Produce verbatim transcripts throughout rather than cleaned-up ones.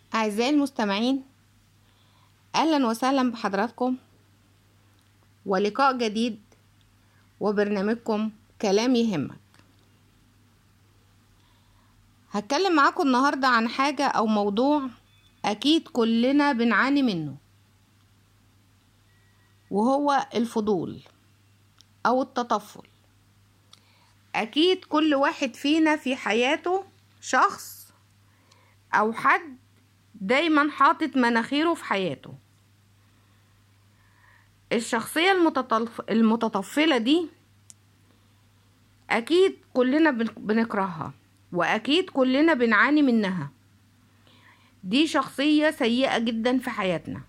أعزائي المستمعين، أهلا وسهلا بحضراتكم ولقاء جديد وبرنامجكم كلام يهمك. هتكلم معاكم النهاردة عن حاجة أو موضوع أكيد كلنا بنعاني منه، وهو الفضول أو التطفل. أكيد كل واحد فينا في حياته شخص أو حد دايما حاطط مناخيره في حياته. الشخصية المتطف... المتطفلة دي أكيد كلنا بنكرهها، وأكيد كلنا بنعاني منها. دي شخصية سيئة جدا في حياتنا.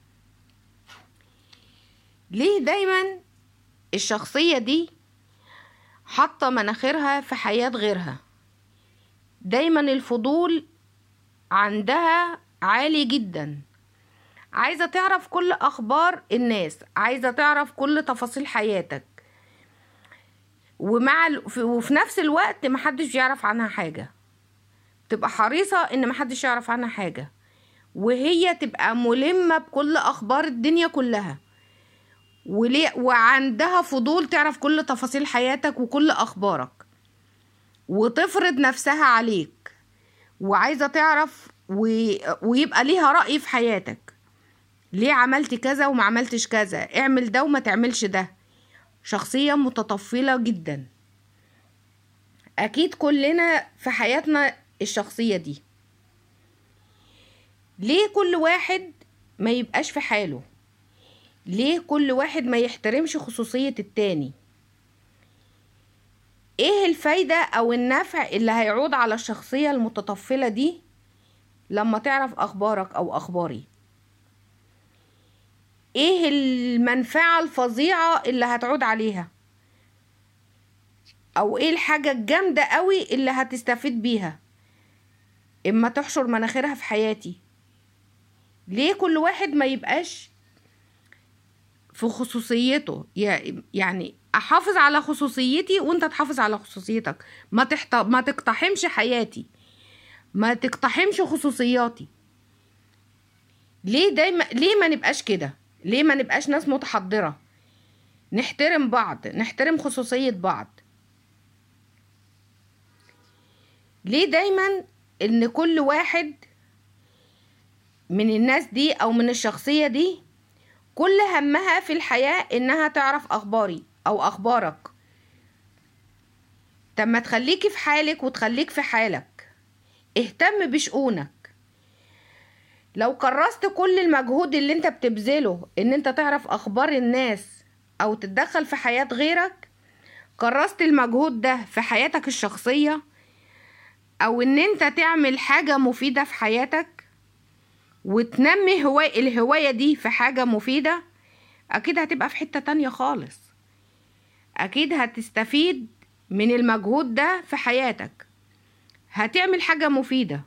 ليه دايما الشخصية دي حاطة مناخيرها في حياة غيرها؟ دايما الفضول عندها عالي جدا، عايزة تعرف كل أخبار الناس، عايزة تعرف كل تفاصيل حياتك، ومع ال... وفي نفس الوقت محدش يعرف عنها حاجة. تبقى حريصة ان محدش يعرف عنها حاجة، وهي تبقى ملمة بكل أخبار الدنيا كلها، وليه وعندها فضول تعرف كل تفاصيل حياتك وكل أخبارك، وتفرض نفسها عليك، وعايزة تعرف و... ويبقى ليها رأي في حياتك. ليه عملت كذا وما عملتش كذا، اعمل ده وما تعملش ده. شخصية متطفلة جدا. أكيد كلنا في حياتنا الشخصية دي. ليه كل واحد ما يبقاش في حاله؟ ليه كل واحد ما يحترمش خصوصية التاني؟ ايه الفايدة او النفع اللي هيعود على الشخصية المتطفلة دي لما تعرف اخبارك او اخباري؟ ايه المنفعة الفظيعة اللي هتعود عليها؟ او ايه الحاجة الجامدة قوي اللي هتستفيد بيها اما تحشر مناخيرها في حياتي؟ ليه كل واحد ما يبقاش في خصوصيته؟ يعني احافظ على خصوصيتي وانت تحافظ على خصوصيتك. ما تحت... ما تقتحمش حياتي، ما تقتحمش خصوصياتي. ليه دايما ليه ما نبقاش كده؟ ليه ما نبقاش ناس متحضرة؟ نحترم بعض، نحترم خصوصية بعض. ليه دايما ان كل واحد من الناس دي او من الشخصية دي كل همها في الحياة انها تعرف اخباري او اخبارك؟ طب ما تخليكي في حالك وتخليك في حالك، اهتم بشؤونك. لو كرست كل المجهود اللي انت بتبذله ان انت تعرف اخبار الناس او تتدخل في حياة غيرك، كرست المجهود ده في حياتك الشخصية، او ان انت تعمل حاجة مفيدة في حياتك وتنمي هواية الهواية دي في حاجة مفيدة، اكيد هتبقى في حتة تانية خالص. اكيد هتستفيد من المجهود ده في حياتك، هتعمل حاجة مفيدة.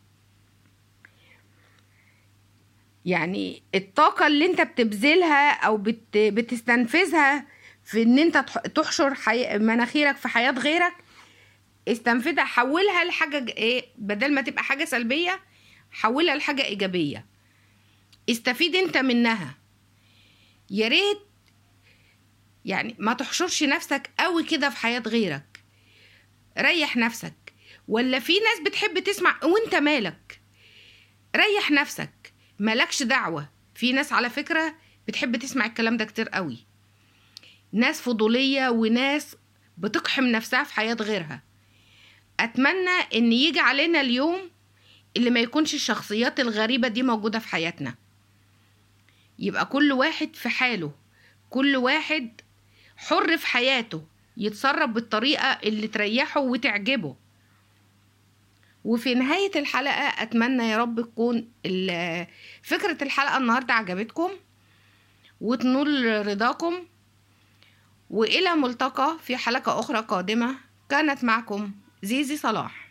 يعني الطاقة اللي انت بتبذلها او بت بتستنفذها في ان انت تحشر حي... مناخيرك في حياة غيرك، استنفذها، حولها لحاجة ايه، بدل ما تبقى حاجة سلبية حولها لحاجة ايجابية. استفيد انت منها. يا ريت يعني ما تحشرش نفسك قوي كده في حياة غيرك. ريح نفسك. ولا في ناس بتحب تسمع وانت مالك؟ ريح نفسك، مالكش دعوة. في ناس على فكرة بتحب تسمع الكلام ده كتير قوي، ناس فضولية وناس بتقحم نفسها في حياة غيرها. اتمنى ان يجي علينا اليوم اللي ما يكونش الشخصيات الغريبة دي موجودة في حياتنا. يبقى كل واحد في حاله، كل واحد حر في حياته، يتصرف بالطريقة اللي تريحه وتعجبه. وفي نهاية الحلقة أتمنى يا رب تكون فكرة الحلقة النهاردة عجبتكم وتنول رضاكم. وإلى ملتقى في حلقة أخرى قادمة. كانت معكم زيزي صلاح.